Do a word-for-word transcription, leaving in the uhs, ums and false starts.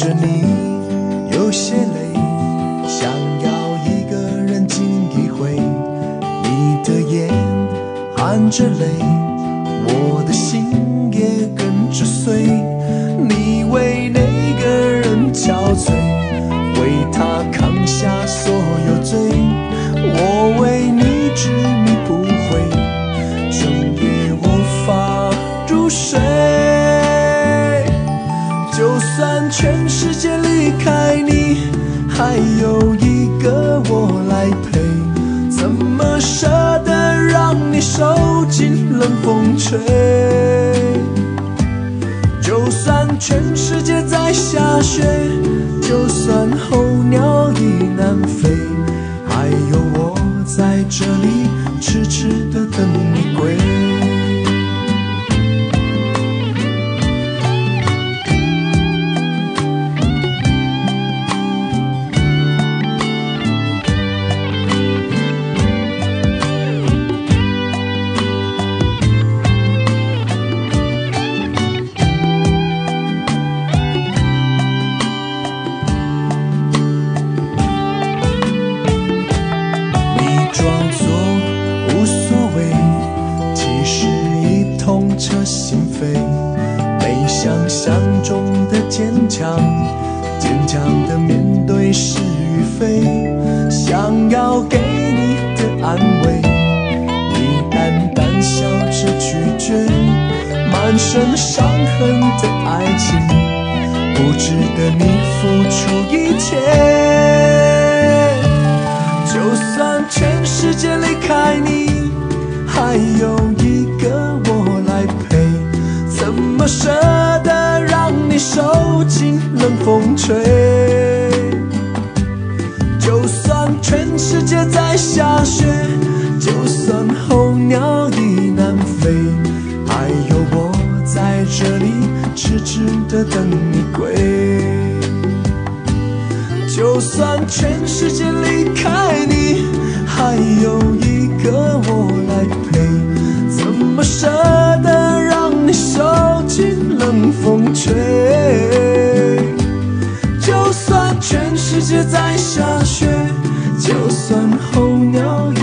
着你有些累，想要一个人静一回。你的眼含着泪，我的心也跟着碎。你为那个人憔悴，为他扛下所有罪，我为你执迷不悔，整夜无法入睡。就算全世界离开你，还有一个我来陪，怎么舍得让你受尽冷风吹。就算全世界在下雪，就算候鸟已南飞，还有我在这里痴痴地等你归。彻心扉，没想象中的坚强，坚强的面对是与非，想要给你的安慰，你淡淡笑着拒绝，满身伤痕的爱情，不值得你付出一切。就算全世界离开你，还有一个我来陪，怎么舍得让你受尽冷风吹。就算全世界在下雪，就算候鸟已南飞，还有我在这里痴痴地等你归。就算全世界离开你，还有一个我来陪，怎么舍得让你受尽冷风吹。就算全世界在下雪，就算候鸟